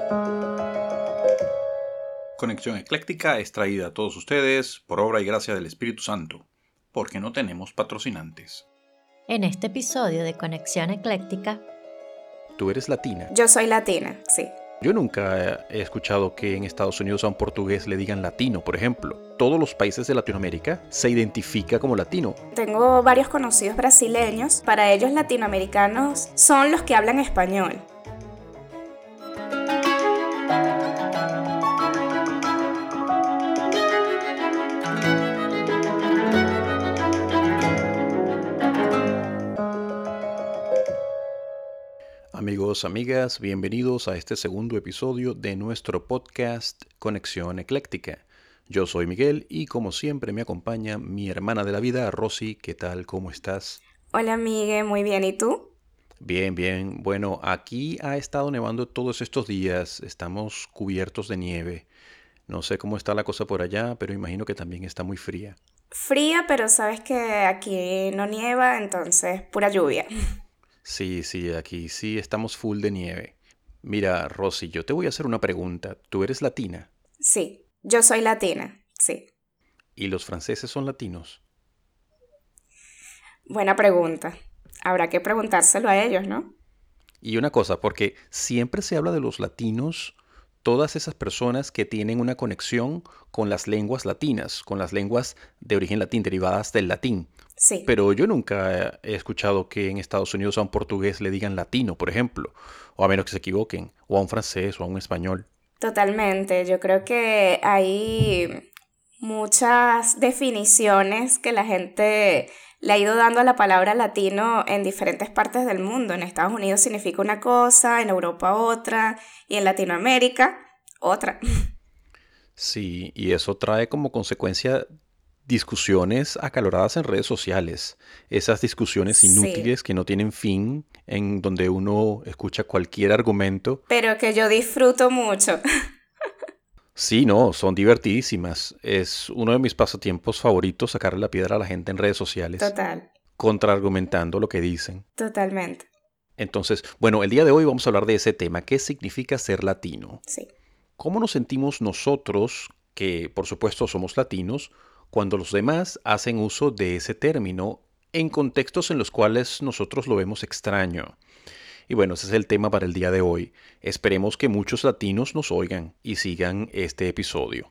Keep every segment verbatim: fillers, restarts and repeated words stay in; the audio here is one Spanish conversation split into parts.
Conexión Ecléctica es traída a todos ustedes por obra y gracia del Espíritu Santo, porque no tenemos patrocinantes. En este episodio de Conexión Ecléctica, ¿tú eres latina? Yo soy latina, sí. Yo nunca he escuchado que en Estados Unidos a un portugués le digan latino, por ejemplo. Todos los países de Latinoamérica se identifica como latino. Tengo varios conocidos brasileños. Para ellos, latinoamericanos son los que hablan español. Amigos, amigas, bienvenidos a este segundo episodio de nuestro podcast Conexión Ecléctica. Yo soy Miguel y como siempre me acompaña mi hermana de la vida, Rosy. ¿Qué tal? ¿Cómo estás? Hola, Miguel, muy bien. ¿Y tú? Bien, bien. Bueno, aquí ha estado nevando todos estos días. Estamos cubiertos de nieve. No sé cómo está la cosa por allá, pero imagino que también está muy fría. Fría, pero sabes que aquí no nieva, entonces pura lluvia. Sí, sí, aquí sí estamos full de nieve. Mira, Rosy, yo te voy a hacer una pregunta. ¿Tú eres latina? Sí, yo soy latina, sí. ¿Y los franceses son latinos? Buena pregunta. Habrá que preguntárselo a ellos, ¿no? Y una cosa, porque siempre se habla de los latinos, todas esas personas que tienen una conexión con las lenguas latinas, con las lenguas de origen latín, derivadas del latín. Sí. Pero yo nunca he escuchado que en Estados Unidos a un portugués le digan latino, por ejemplo, o a menos que se equivoquen, o a un francés o a un español. Totalmente. Yo creo que hay muchas definiciones que la gente le ha ido dando a la palabra latino en diferentes partes del mundo. En Estados Unidos significa una cosa, en Europa otra, y en Latinoamérica otra. Sí, y eso trae como consecuencia discusiones acaloradas en redes sociales. Esas discusiones inútiles Sí, que no tienen fin, en donde uno escucha cualquier argumento. pero que yo disfruto mucho. Sí, no, son divertidísimas. Es uno de mis pasatiempos favoritos sacarle la piedra a la gente en redes sociales, Total, contraargumentando lo que dicen. totalmente. Entonces, bueno, el día de hoy vamos a hablar de ese tema. ¿Qué significa ser latino? Sí. ¿Cómo nos sentimos nosotros, que por supuesto somos latinos, cuando los demás hacen uso de ese término en contextos en los cuales nosotros lo vemos extraño? Y bueno, ese es el tema para el día de hoy. Esperemos que muchos latinos nos oigan y sigan este episodio.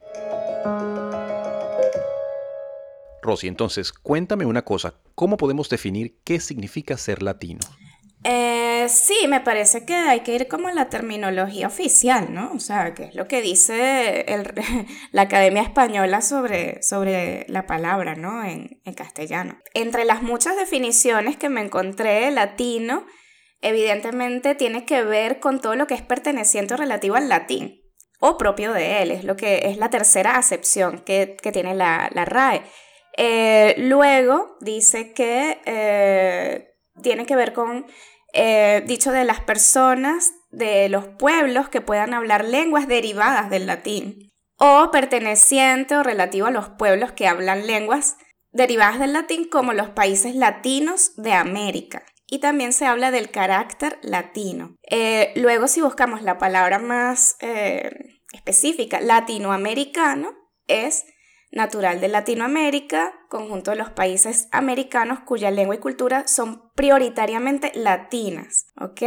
Rosy, entonces, cuéntame una cosa. ¿Cómo podemos definir qué significa ser latino? Eh, sí, me parece que hay que ir como a la terminología oficial, ¿no? O sea, que es lo que dice el- la Academia Española sobre, sobre la palabra, ¿no? En, en castellano. Entre las muchas definiciones que me encontré, latino, evidentemente tiene que ver con todo lo que es perteneciente o relativo al latín, o propio de él, es lo que es la tercera acepción que, que tiene la, la R A E. Eh, luego dice que eh, tiene que ver con eh, dicho de las personas de los pueblos que puedan hablar lenguas derivadas del latín o perteneciente o relativo a los pueblos que hablan lenguas derivadas del latín como los países latinos de América. Y también se habla del carácter latino. Eh, luego, si buscamos la palabra más eh, específica, latinoamericano, es natural de Latinoamérica, conjunto de los países americanos cuya lengua y cultura son prioritariamente latinas, ¿ok?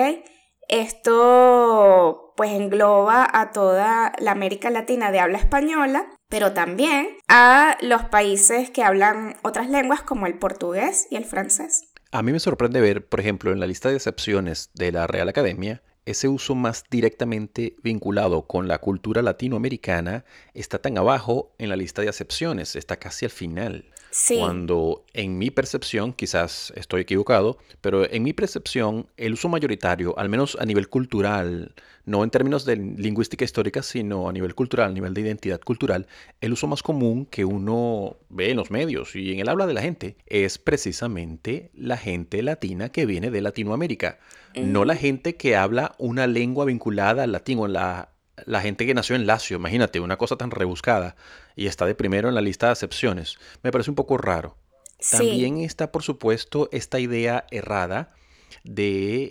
Esto pues engloba a toda la América Latina de habla española, pero también a los países que hablan otras lenguas como el portugués y el francés. A mí me sorprende ver, por ejemplo, en la lista de excepciones de la Real Academia, ese uso más directamente vinculado con la cultura latinoamericana está tan abajo en la lista de acepciones, está casi al final. Sí, Cuando en mi percepción, quizás estoy equivocado, pero en mi percepción el uso mayoritario, al menos a nivel cultural, no en términos de lingüística histórica, sino a nivel cultural, a nivel de identidad cultural, el uso más común que uno ve en los medios y en el habla de la gente es precisamente la gente latina que viene de Latinoamérica. No la ujú, gente que habla una lengua vinculada al latín o la, la gente que nació en Lacio, imagínate, una cosa tan rebuscada y está de primero en la lista de acepciones. Me parece un poco raro. sí, También está, por supuesto, esta idea errada de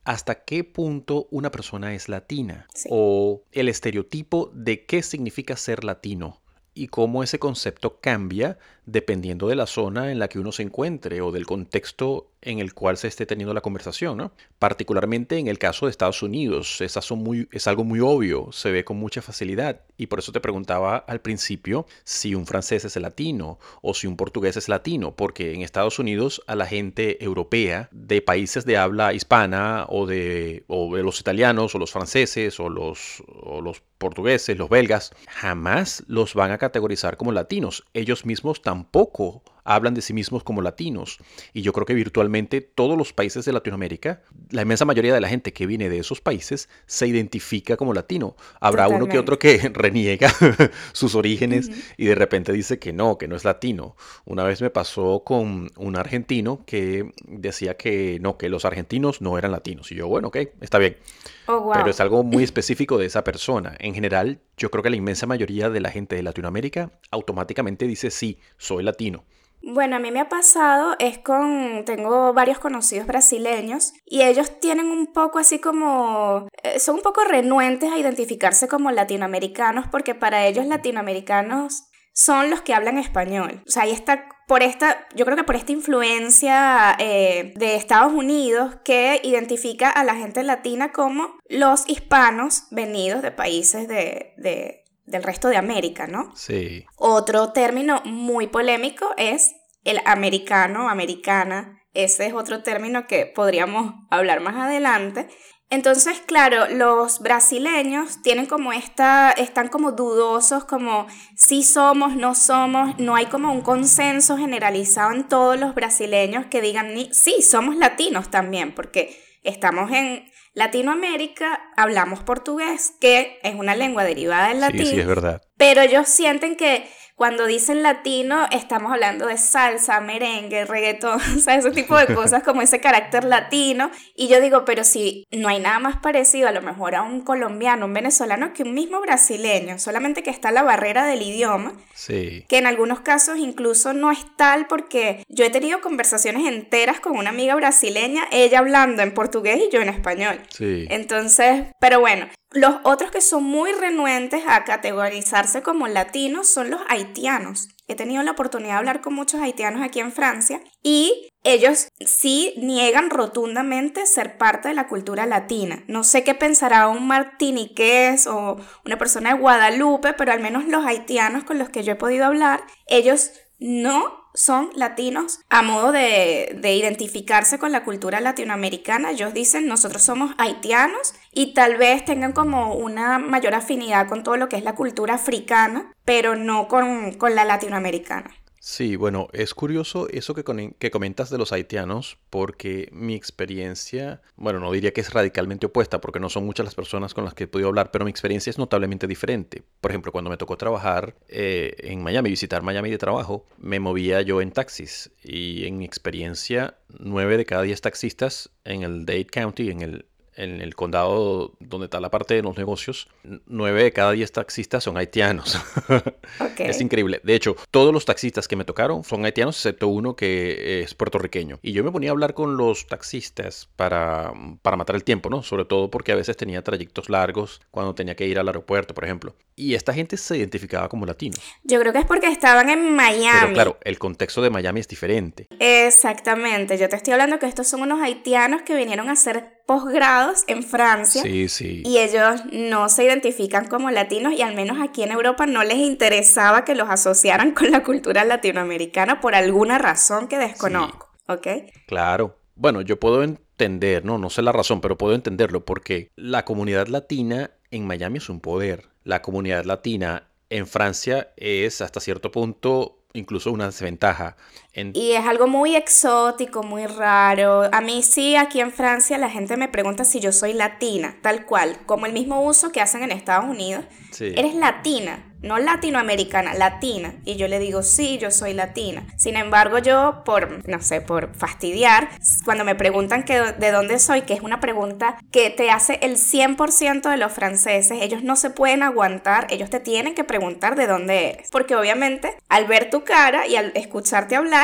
hasta qué punto una persona es latina Sí. o el estereotipo de qué significa ser latino y cómo ese concepto cambia dependiendo de la zona en la que uno se encuentre o del contexto en el cual se esté teniendo la conversación, ¿no? Particularmente en el caso de Estados Unidos, esas son muy, es algo muy obvio, se ve con mucha facilidad. Y por eso te preguntaba al principio si un francés es latino o si un portugués es latino, porque en Estados Unidos a la gente europea de países de habla hispana o de, o de los italianos o los franceses o los, o los portugueses, los belgas, jamás los van a categorizar como latinos. Ellos mismos tampoco hablan de sí mismos como latinos. Y yo creo que virtualmente todos los países de Latinoamérica, la inmensa mayoría de la gente que viene de esos países se identifica como latino. Habrá Totalmente. uno que otro que reniega sus orígenes Uh-huh. y de repente dice que no, que no es latino. Una vez me pasó con un argentino que decía que no, que los argentinos no eran latinos. Y yo, bueno, ok, está bien. Oh, wow. Pero es algo muy específico de esa persona. En general, yo creo que la inmensa mayoría de la gente de Latinoamérica automáticamente dice sí, soy latino. Bueno, a mí me ha pasado, es con, tengo varios conocidos brasileños y ellos tienen un poco así como, eh, son un poco renuentes a identificarse como latinoamericanos porque para ellos latinoamericanos son los que hablan español. O sea, ahí está, por esta, yo creo que por esta influencia eh, de Estados Unidos que identifica a la gente latina como los hispanos venidos de países de... de del resto de América, ¿no? Sí. Otro término muy polémico es el americano, americana. Ese es otro término que podríamos hablar más adelante. Entonces, claro, los brasileños tienen como esta, están como dudosos, como sí somos, no somos, no hay como un consenso generalizado en todos los brasileños que digan sí, somos latinos también, porque estamos en Latinoamérica, hablamos portugués, que es una lengua derivada del latín. Sí, sí, es verdad. Pero ellos sienten que cuando dicen latino, estamos hablando de salsa, merengue, reggaetón, o sea, ese tipo de cosas como ese carácter latino. Y yo digo, pero si no hay nada más parecido a lo mejor a un colombiano, un venezolano, que un mismo brasileño, solamente que está la barrera del idioma, sí. Que en algunos casos incluso no es tal, porque yo he tenido conversaciones enteras con una amiga brasileña, ella hablando en portugués y yo en español. Sí. Entonces, pero bueno, los otros que son muy renuentes a categorizarse como latinos son los haitianos. He tenido la oportunidad de hablar con muchos haitianos aquí en Francia y ellos sí niegan rotundamente ser parte de la cultura latina. No sé qué pensará un martiniqués o una persona de Guadalupe, pero al menos los haitianos con los que yo he podido hablar, ellos no son latinos a modo de, de identificarse con la cultura latinoamericana. Ellos dicen, nosotros somos haitianos y tal vez tengan como una mayor afinidad con todo lo que es la cultura africana, pero no con, con la latinoamericana. Sí, bueno, es curioso eso que, con- que comentas de los haitianos, porque mi experiencia, bueno, no diría que es radicalmente opuesta, porque no son muchas las personas con las que he podido hablar, pero mi experiencia es notablemente diferente. Por ejemplo, cuando me tocó trabajar eh, en Miami, visitar Miami de trabajo, me movía yo en taxis, y en mi experiencia, nueve de cada diez taxistas en el Dade County, en el en el condado donde está la parte de los negocios, nueve de cada diez taxistas son haitianos. Okay. Es increíble. De hecho, todos los taxistas que me tocaron son haitianos, excepto uno que es puertorriqueño. Y yo me ponía a hablar con los taxistas para, para matar el tiempo, ¿no? Sobre todo porque a veces tenía trayectos largos cuando tenía que ir al aeropuerto, por ejemplo. Y esta gente se identificaba como latinos. Yo creo que es porque estaban en Miami. Pero claro, el contexto de Miami es diferente. Exactamente. Yo te estoy hablando que estos son unos haitianos que vinieron a hacer posgrados en Francia. Sí, sí. Y ellos no se identifican como latinos y al menos aquí en Europa no les interesaba que los asociaran con la cultura latinoamericana por alguna razón que desconozco, sí. ¿Ok? Claro. Bueno, yo puedo entender, no, no sé la razón, pero puedo entenderlo porque la comunidad latina en Miami es un poder. La comunidad latina en Francia es hasta cierto punto incluso una desventaja. En... Y es algo muy exótico, muy raro. A mí sí, aquí en Francia la gente me pregunta si yo soy latina, tal cual, como el mismo uso que hacen en Estados Unidos. Sí. Eres latina, no latinoamericana, latina. Y yo le digo, sí, yo soy latina. Sin embargo, yo, por, no sé, por fastidiar, cuando me preguntan que de dónde soy, que es una pregunta que te hace el cien por ciento de los franceses, ellos no se pueden aguantar, ellos te tienen que preguntar de dónde eres. Porque obviamente, al ver tu cara y al escucharte hablar,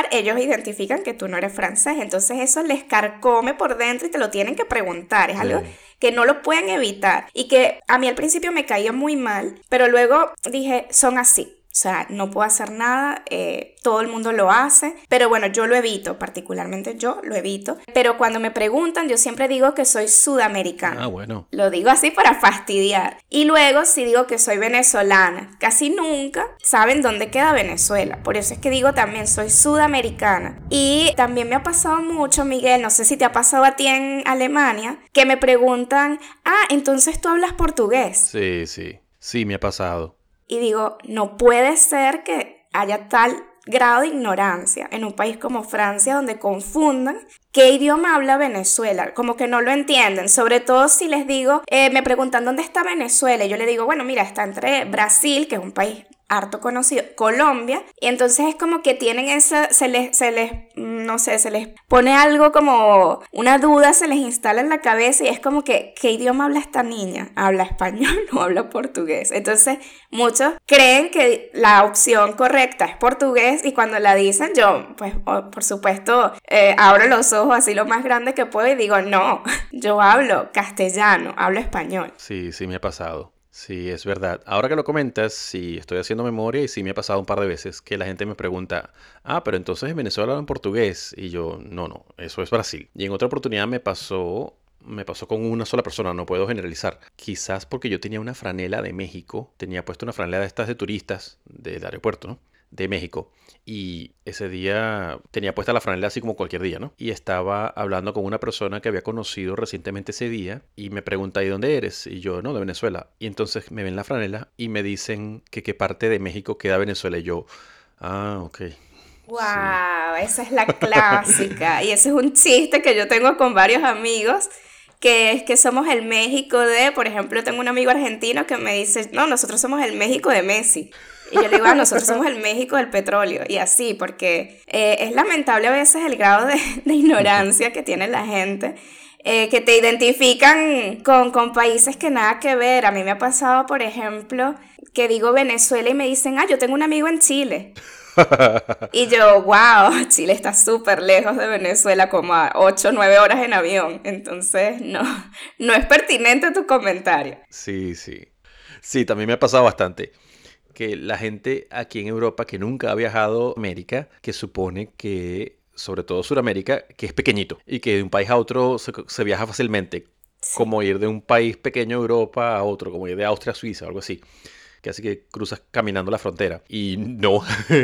hablar, ellos identifican que tú no eres francés. Entonces eso les carcome por dentro y te lo tienen que preguntar. Es Sí. algo que no lo pueden evitar. Y que a mí al principio me caía muy mal, pero luego dije, son así. O sea, no puedo hacer nada, eh, todo el mundo lo hace, pero bueno, yo lo evito, particularmente yo lo evito. Pero cuando me preguntan, yo siempre digo que soy sudamericana. Ah, bueno. Lo digo así para fastidiar. Y luego si digo que soy venezolana, casi nunca saben dónde queda Venezuela. Por eso es que digo también soy sudamericana. Y también me ha pasado mucho, Miguel, no sé si te ha pasado a ti en Alemania, que me preguntan, ah, entonces tú hablas portugués. Sí, sí. Sí, me ha pasado. Y digo, no puede ser que haya tal grado de ignorancia en un país como Francia donde confundan qué idioma habla Venezuela, como que no lo entienden, sobre todo si les digo, eh, me preguntan dónde está Venezuela, y yo le digo, bueno, mira, está entre Brasil, que es un país harto conocido, Colombia, y entonces es como que tienen esa, se les, se les, no sé, se les pone algo como una duda, se les instala en la cabeza y es como que, ¿qué idioma habla esta niña? ¿Habla español o habla portugués? Entonces muchos creen que la opción correcta es portugués y cuando la dicen yo, pues oh, por supuesto, eh, abro los ojos así lo más grande que puedo y digo, no, yo hablo castellano, hablo español. Sí, sí me ha pasado. Sí, es verdad. Ahora que lo comentas, sí, estoy haciendo memoria y sí me ha pasado un par de veces que la gente me pregunta, ah, pero entonces en Venezuela hablan portugués. Y yo, no, no, eso es Brasil. Y en otra oportunidad me pasó, me pasó con una sola persona, no puedo generalizar. Quizás porque yo tenía una franela de México, tenía puesto una franela de estas de turistas del aeropuerto, ¿no? De México. Y ese día tenía puesta la franela así como cualquier día, ¿no? Y estaba hablando con una persona que había conocido recientemente ese día y me pregunta, ¿y dónde eres? Y yo, no, de Venezuela. Y entonces me ven la franela y me dicen que qué parte de México queda Venezuela. Y yo, ah, ok. ¡Wow! Esa es la clásica. Y ese es un chiste que yo tengo con varios amigos, que es que somos el México de, por ejemplo, tengo un amigo argentino que me dice, no, nosotros somos el México de Messi. Y yo le digo, ah, nosotros somos el México del petróleo. Y así, porque eh, es lamentable a veces el grado de, de ignorancia que tiene la gente, eh, que te identifican con, con países que nada que ver. A mí me ha pasado, por ejemplo, que digo Venezuela y me dicen, ah, yo tengo un amigo en Chile. Y yo, wow, Chile está súper lejos de Venezuela, como a ocho o nueve horas en avión. Entonces, no, no es pertinente tu comentario. Sí, sí. Sí, también me ha pasado bastante. Que la gente aquí en Europa que nunca ha viajado a América, que supone que, sobre todo Sudamérica, que es pequeñito y que de un país a otro se, se viaja fácilmente, Sí. como ir de un país pequeño de Europa a otro, como ir de Austria a Suiza, algo así. Que así que cruzas caminando la frontera. Y no,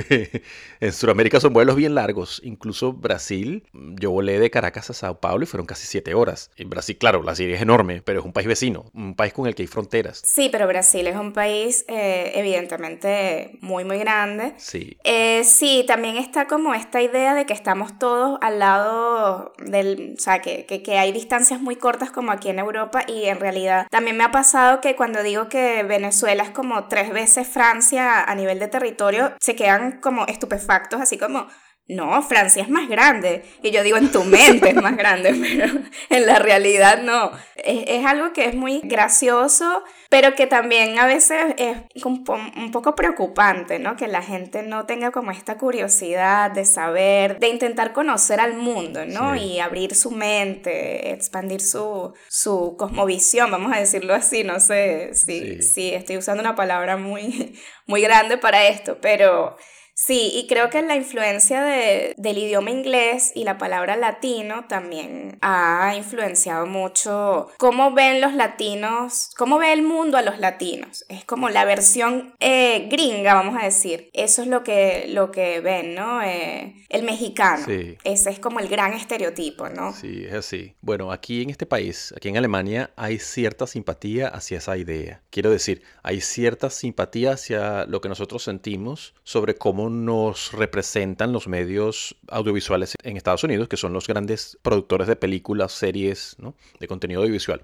en Sudamérica son vuelos bien largos. Incluso Brasil, yo volé de Caracas a Sao Paulo y fueron casi siete horas. En Brasil, claro, la Siria es enorme, pero es un país vecino, un país con el que hay fronteras. Sí, pero Brasil es un país eh, evidentemente muy, muy grande. Sí, Eh, sí, también está como esta idea de que estamos todos al lado del, o sea, que, que, que hay distancias muy cortas como aquí en Europa y en realidad también me ha pasado que cuando digo que Venezuela es como tres veces Francia a nivel de territorio, se quedan como estupefactos, así como, no, Francia es más grande. Y yo digo, en tu mente es más grande, pero en la realidad no. Es, es algo que es muy gracioso, pero que también a veces es un, po- un poco preocupante, ¿no? Que la gente no tenga como esta curiosidad de saber, de intentar conocer al mundo, ¿no? Sí. Y abrir su mente, expandir su, su cosmovisión, vamos a decirlo así. No sé si, Sí. si estoy usando una palabra muy, muy grande para esto, pero... Sí, y creo que la influencia de, del idioma inglés y la palabra latino también ha influenciado mucho cómo ven los latinos, cómo ve el mundo a los latinos. Es como la versión eh, gringa, vamos a decir. Eso es lo que, lo que ven, ¿no? Eh, el mexicano. Sí. Ese es como el gran estereotipo, ¿no? Sí, es así. Bueno, aquí en este país, aquí en Alemania, hay cierta simpatía hacia esa idea. Quiero decir, hay cierta simpatía hacia lo que nosotros sentimos sobre cómo nos representan los medios audiovisuales en Estados Unidos, que son los grandes productores de películas, series, ¿no? De contenido audiovisual.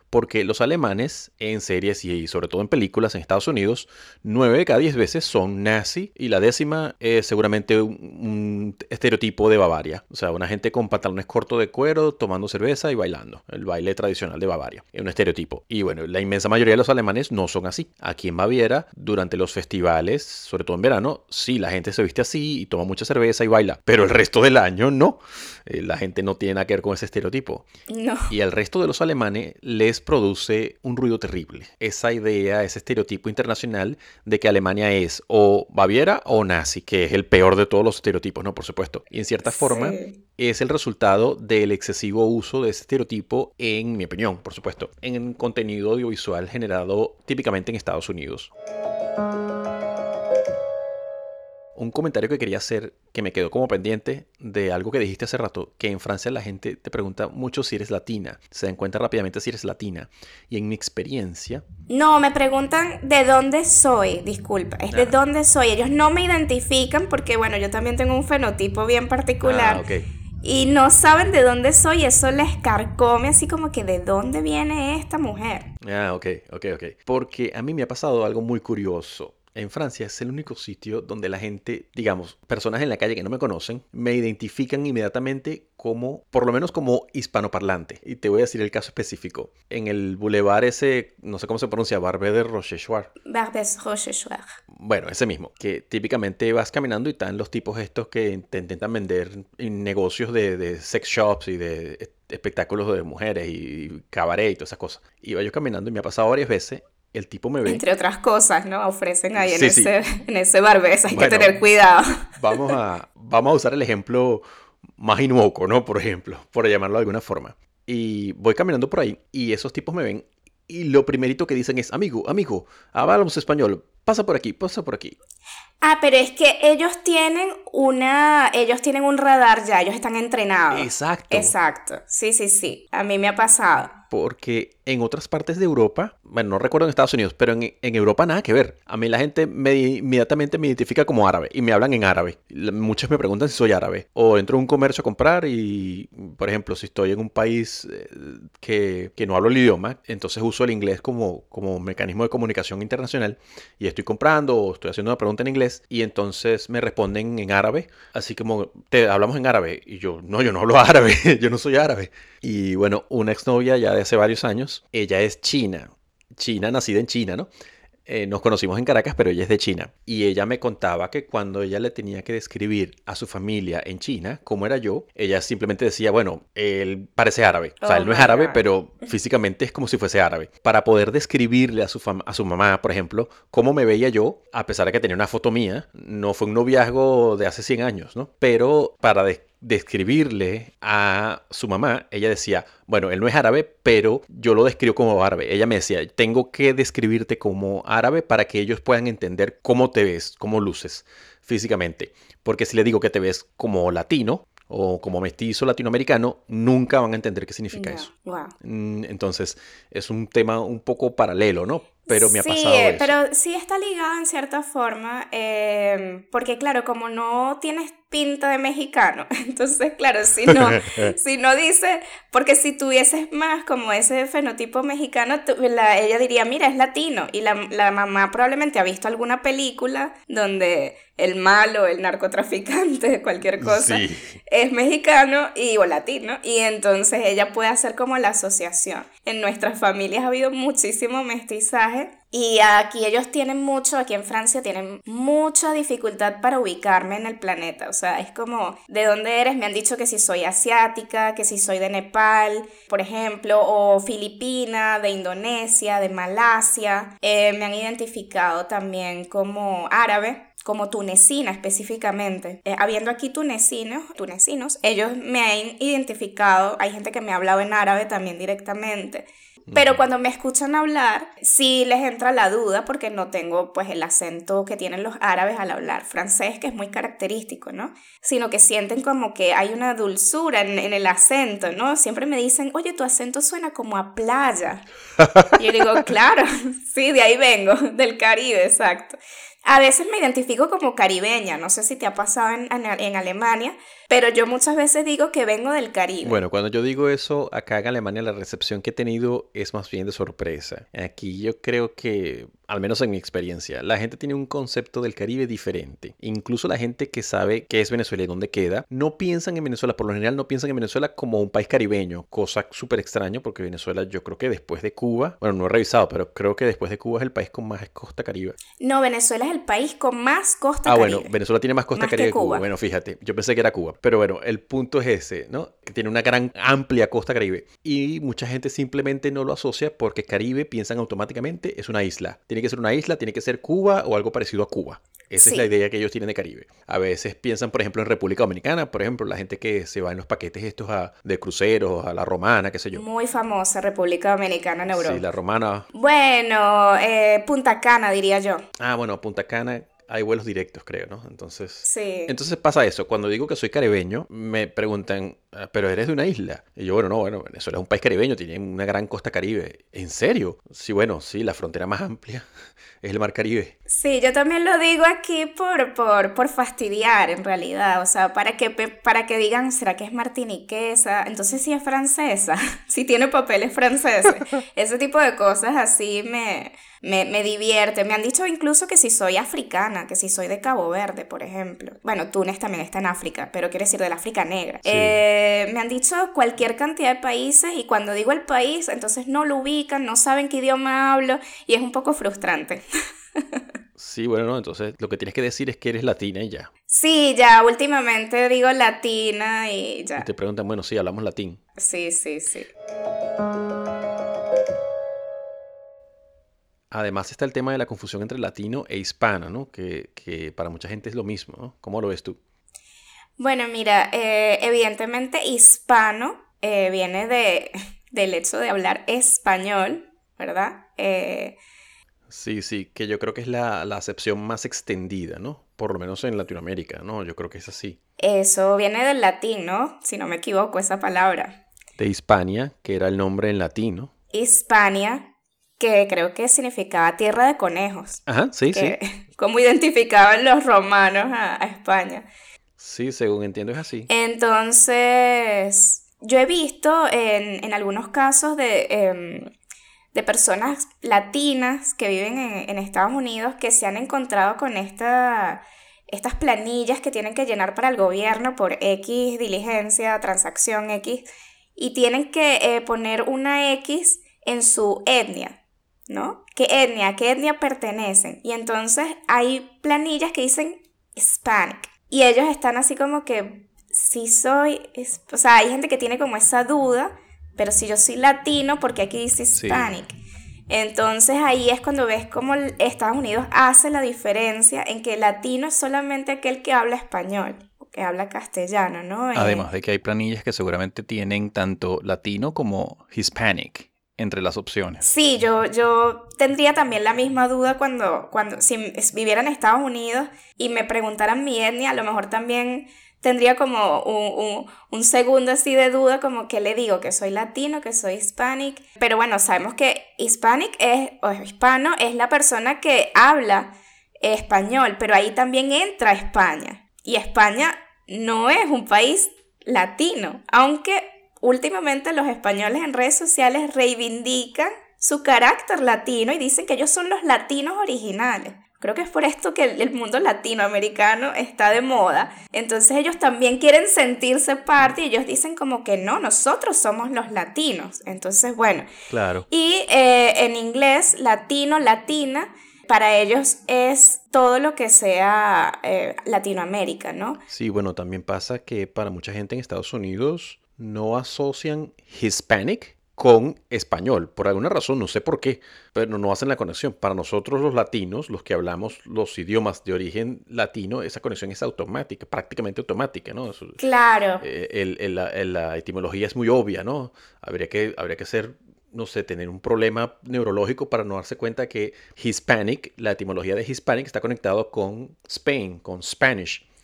porque los alemanes en series y sobre todo en películas en Estados Unidos, nueve de cada diez veces son nazi y la décima es seguramente un, un estereotipo de Bavaria. O sea, una gente con pantalones cortos de cuero, tomando cerveza y bailando. El baile tradicional de Bavaria. Es un estereotipo. Y bueno, la inmensa mayoría de los alemanes no son así. Aquí en Baviera, durante los festivales, sobre todo en verano, sí, la gente se viste así y toma mucha cerveza y baila. Pero el resto del año no. Eh, la gente no tiene nada que ver con ese estereotipo. No. Y al resto de los alemanes les produce un ruido terrible. Esa idea, ese estereotipo internacional de que Alemania es o Baviera o nazi, que es el peor de todos los estereotipos, ¿no? Por supuesto. Y en cierta forma Sí. es el resultado del excesivo uso de ese estereotipo, en mi opinión, por supuesto, en contenido audiovisual generado típicamente en Estados Unidos. Un comentario que quería hacer, que me quedó como pendiente de algo que dijiste hace rato, que en Francia la gente te pregunta mucho si eres latina, se dan cuenta rápidamente si eres latina. Y en mi experiencia... No, me preguntan de dónde soy, disculpa, es de Ah. dónde soy. Ellos no me identifican porque, bueno, yo también tengo un fenotipo bien particular. Ah, ok. Y no saben de dónde soy, eso les carcome así como que de dónde viene esta mujer. Ah, ok, ok, ok. Porque a mí me ha pasado algo muy curioso. En Francia es el único sitio donde la gente, digamos, personas en la calle que no me conocen, me identifican inmediatamente como, por lo menos como hispanoparlante. Y te voy a decir el caso específico. En el bulevar ese, no sé cómo se pronuncia, Barbe de Rochechouart. Barbès Rochechouart. Bueno, ese mismo, que típicamente vas caminando y están los tipos estos que te intentan vender en negocios de, de sex shops y de espectáculos de mujeres y cabaret y todas esas cosas. Iba yo caminando y me ha pasado varias veces. El tipo me ve. Entre otras cosas, ¿no? Ofrecen ahí en, Sí, sí. ese, en ese Barbès, hay Bueno, que tener cuidado. Vamos a, vamos a usar el ejemplo más inuoco, ¿no? Por ejemplo, por llamarlo de alguna forma. Y voy caminando por ahí y esos tipos me ven y lo primerito que dicen es, amigo, amigo, hablamos español, pasa por aquí, pasa por aquí. Ah, pero es que ellos tienen una, ellos tienen un radar ya, ellos están entrenados. Exacto. Exacto, sí, sí, sí, a mí me ha pasado. Porque en otras partes de Europa, bueno, no recuerdo en Estados Unidos, pero en, en Europa nada que ver. A mí la gente me, inmediatamente me identifica como árabe y me hablan en árabe. Muchos me preguntan si soy árabe. O entro a un comercio a comprar y, por ejemplo, si estoy en un país eh, que, que no hablo el idioma, entonces uso el inglés como, como mecanismo de comunicación internacional y estoy comprando o estoy haciendo una pregunta en inglés y entonces me responden en árabe. Así como, te hablamos en árabe. Y yo, no, yo no hablo árabe, yo no soy árabe. Y bueno, una exnovia ya de hace varios años, ella es china, china, nacida en China, ¿no? Eh, nos conocimos en Caracas, pero ella es de China. Y ella me contaba que cuando ella le tenía que describir a su familia en China, cómo era yo, ella simplemente decía, bueno, él parece árabe. O sea, Oh él no es my árabe, God. pero físicamente es como si fuese árabe. Para poder describirle a su, fam- a su mamá, por ejemplo, cómo me veía yo, a pesar de que tenía una foto mía, no fue un noviazgo de hace cien años, ¿no? Pero para des- describirle a su mamá, ella decía, bueno, él no es árabe, pero yo lo describo como árabe. Ella me decía, tengo que describirte como árabe para que ellos puedan entender cómo te ves, cómo luces físicamente. Porque si le digo que te ves como latino o como mestizo latinoamericano, nunca van a entender qué significa No, eso. wow. Mm, Entonces, es un tema un poco paralelo, ¿no? Pero me ha Sí, pasado eh, eso. pero sí está ligado en cierta forma, eh, porque claro, como no tienes pinta de mexicano, entonces claro, si no, si no dice, porque si tuvieses más como ese fenotipo mexicano, tu- la- ella diría, mira, es latino, y la, la mamá probablemente ha visto alguna película donde el malo, el narcotraficante, cualquier cosa, Sí. es mexicano y, o latino, y entonces ella puede hacer como la asociación. En nuestras familias ha habido muchísimo mestizaje y aquí ellos tienen mucho, aquí en Francia tienen mucha dificultad para ubicarme en el planeta, o sea, es como, ¿de dónde eres? Me han dicho que si soy asiática, que si soy de Nepal, por ejemplo, o filipina, de Indonesia, de Malasia. Eh, me han identificado también como árabe, como tunecina específicamente. Eh, habiendo aquí tunecinos, tunecinos, ellos me han identificado, hay gente que me ha hablado en árabe también directamente. Pero cuando me escuchan hablar, sí les entra la duda porque no tengo pues el acento que tienen los árabes al hablar francés, que es muy característico, ¿no? Sino que sienten como que hay una dulzura en, en el acento, ¿no? Siempre me dicen, oye, tu acento suena como a playa. Y yo digo, claro, sí, de ahí vengo, del Caribe, exacto. A veces me identifico como caribeña, no sé si te ha pasado en, en, en Alemania, pero yo muchas veces digo que vengo del Caribe. Bueno, cuando yo digo eso, acá en Alemania la recepción que he tenido es más bien de sorpresa. Aquí yo creo que, al menos en mi experiencia, la gente tiene un concepto del Caribe diferente. Incluso la gente que sabe qué es Venezuela y dónde queda, no piensan en Venezuela, por lo general no piensan en Venezuela como un país caribeño, cosa súper extraña porque Venezuela yo creo que después de Cuba, bueno, no he revisado, pero creo que después de Cuba es el país con más costa caribe. No, Venezuela es el país con más costa Ah, caribe. bueno, Venezuela tiene más costa Más caribe que que Cuba. Cuba. Bueno, fíjate, yo pensé que era Cuba. Pero bueno, el punto es ese, ¿no? Que tiene una gran, amplia costa caribe. Y mucha gente simplemente no lo asocia porque Caribe piensan automáticamente es una isla. Tiene que ser una isla, tiene que ser Cuba o algo parecido a Cuba. Esa Sí. es la idea que ellos tienen de Caribe. A veces piensan, por ejemplo, en República Dominicana. Por ejemplo, la gente que se va en los paquetes estos a- de cruceros, a la Romana, qué sé yo. Muy famosa República Dominicana en Europa. Sí, la Romana. Bueno, eh, Punta Cana diría yo. Ah, bueno, a Punta Cana hay vuelos directos, creo, ¿no? Entonces, Sí. entonces pasa eso. Cuando digo que soy caribeño, me preguntan, "Ah, ¿pero eres de una isla?" Y yo, bueno, no, bueno, Venezuela es un país caribeño, tiene una gran costa caribe. ¿En serio? Sí, bueno, sí, la frontera más amplia es el mar Caribe. Sí, yo también lo digo aquí por, por, por fastidiar en realidad, o sea, para que, pe- para que digan, ¿será que es martiniquesa? Entonces sí es francesa, sí tiene papeles franceses, ese tipo de cosas así me, me, me divierte. Me han dicho incluso que si soy africana, que si soy de Cabo Verde, por ejemplo. Bueno, Túnez también está en África, pero quiere decir del África negra. Sí. Eh, me han dicho cualquier cantidad de países y cuando digo el país, entonces no lo ubican, no saben qué idioma hablo y es un poco frustrante. Sí, bueno, no, entonces lo que tienes que decir es que eres latina y ya. Sí, ya últimamente digo latina y Y ya. te preguntan, bueno, sí, hablamos latín. Sí, sí, sí. Además está el tema de la confusión entre latino e hispano, ¿no? Que, que para mucha gente es lo mismo, ¿no? ¿Cómo lo ves tú? Bueno, mira, eh, evidentemente hispano eh, viene de, del hecho de hablar español, ¿verdad? Eh, Sí, sí, que yo creo que es la, la acepción más extendida, ¿no? Por lo menos en Latinoamérica, ¿no? Yo creo que es así. eso viene del latín, ¿no? Si no me equivoco, esa palabra. De Hispania, que era el nombre en latino. Hispania, que creo que significaba tierra de conejos, Ajá, sí, sí. que como identificaban los romanos a, a España. Sí, según entiendo es así. Entonces, yo he visto en, en algunos casos de, em, de personas latinas que viven en, en Estados Unidos que se han encontrado con esta, estas planillas que tienen que llenar para el gobierno por X diligencia, transacción X, y tienen que eh, poner una X en su etnia, ¿no? ¿Qué etnia? ¿A qué etnia pertenecen? Y entonces hay planillas que dicen Hispanic. Y ellos están así como que, si soy, es- o sea, hay gente que tiene como esa duda, pero si yo soy latino, ¿por qué aquí dice Sí. Hispanic? Entonces ahí es cuando ves cómo el- Estados Unidos hace la diferencia en que latino es solamente aquel que habla español, o que habla castellano, ¿no? Eh, Además de que hay planillas que seguramente tienen tanto latino como hispanic entre las opciones. Sí, yo, yo tendría también la misma duda cuando, cuando si es- viviera en Estados Unidos y me preguntaran mi etnia, a lo mejor también tendría como un, un, un segundo así de duda, como que le digo que soy latino, que soy hispanic. Pero bueno, sabemos que hispanic es, o hispano es la persona que habla español, pero ahí también entra España. Y España no es un país latino, aunque últimamente los españoles en redes sociales reivindican su carácter latino y dicen que ellos son los latinos originales. Creo que es por esto que el el mundo latinoamericano está de moda. Entonces ellos también quieren sentirse parte y ellos dicen como que no, nosotros somos los latinos. Entonces, bueno. Claro. Y eh, en inglés, latino, latina, para ellos es todo lo que sea eh, Latinoamérica, ¿no? Sí, bueno, también pasa que para mucha gente en Estados Unidos no asocian Hispanic con español. Por alguna razón, no sé por qué, pero no hacen la conexión. Para nosotros los latinos, los que hablamos los idiomas de origen latino, esa conexión es automática, prácticamente automática, ¿no? Eso- Claro. eh, el- el- la, el- la etimología es muy obvia, ¿no? Habría que, habría que ser, no sé, tener un problema neurológico para no darse cuenta que Hispanic, la etimología de Hispanic está conectado con Spain, con Spanish.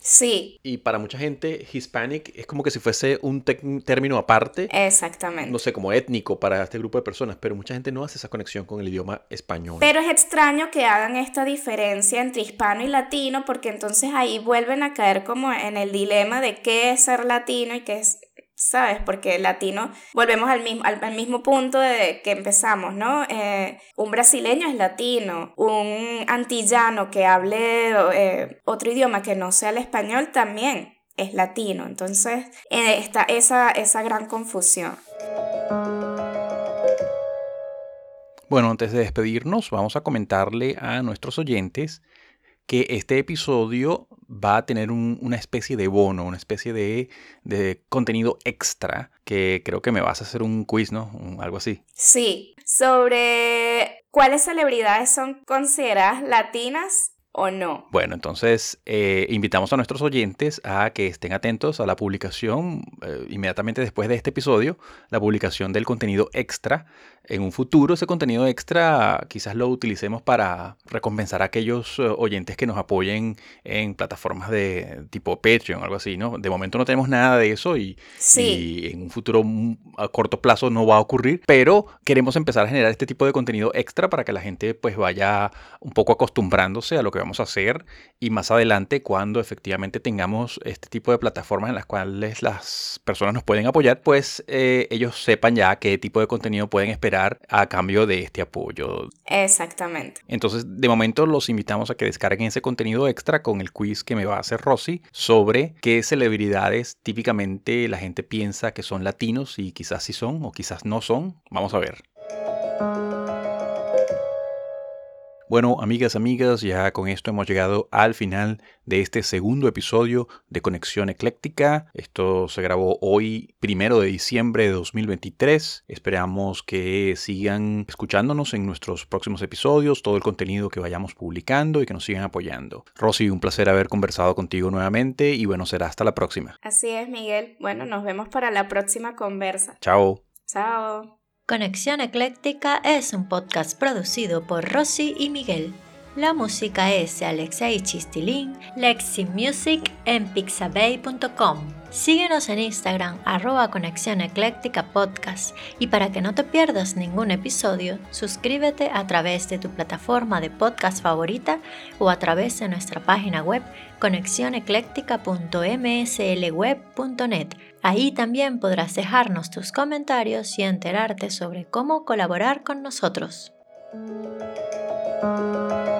Sí. Y para mucha gente, Hispanic es como que si fuese un te- término aparte. Exactamente. No sé, como étnico para este grupo de personas, pero mucha gente no hace esa conexión con el idioma español. Pero es extraño que hagan esta diferencia entre hispano y latino, porque entonces ahí vuelven a caer como en el dilema de qué es ser latino y qué es, ¿sabes? Porque latino, volvemos al mismo, al, al mismo punto de que empezamos, ¿no? Eh, un brasileño es latino, un antillano que hable eh, otro idioma que no sea el español también es latino. Entonces eh, está esa, esa gran confusión. Bueno, antes de despedirnos, vamos a comentarle a nuestros oyentes que este episodio va a tener un, una especie de bono, una especie de, de contenido extra, que creo que me vas a hacer un quiz, ¿no? Un, algo así. Sí, sobre cuáles celebridades son consideradas latinas o no. Bueno, entonces eh, invitamos a nuestros oyentes a que estén atentos a la publicación, eh, inmediatamente después de este episodio, la publicación del contenido extra. En un futuro ese contenido extra quizás lo utilicemos para recompensar a aquellos uh, oyentes que nos apoyen en plataformas de tipo Patreon o algo así, ¿no? De momento no tenemos nada de eso y, sí. y en un futuro a corto plazo no va a ocurrir, pero queremos empezar a generar este tipo de contenido extra para que la gente pues vaya un poco acostumbrándose a lo que vamos a hacer, y más adelante cuando efectivamente tengamos este tipo de plataformas en las cuales las personas nos pueden apoyar, pues eh, ellos sepan ya qué tipo de contenido pueden esperar a cambio de este apoyo. Exactamente. Entonces, de momento los invitamos a que descarguen ese contenido extra con el quiz que me va a hacer Rosy sobre qué celebridades típicamente la gente piensa que son latinos y quizás sí son o quizás no son. Vamos a ver. Bueno, amigas, amigas, ya con esto hemos llegado al final de este segundo episodio de Conexión Ecléctica. Esto se grabó hoy, primero de diciembre de dos mil veintitrés. Esperamos que sigan escuchándonos en nuestros próximos episodios, todo el contenido que vayamos publicando y que nos sigan apoyando. Rosy, un placer haber conversado contigo nuevamente y bueno, será hasta la próxima. Así es, Miguel. Bueno, nos vemos para la próxima conversa. Chao. Chao. Conexión Ecléctica es un podcast producido por Rosy y Miguel. La música es de Alexei Chistilín, Lexi Music en pixabay punto com. Síguenos en Instagram, arroba Conexión Ecléctica Podcast. Y para que no te pierdas ningún episodio, suscríbete a través de tu plataforma de podcast favorita o a través de nuestra página web conexión ecléctica punto m s l web punto net. Ahí también podrás dejarnos tus comentarios y enterarte sobre cómo colaborar con nosotros.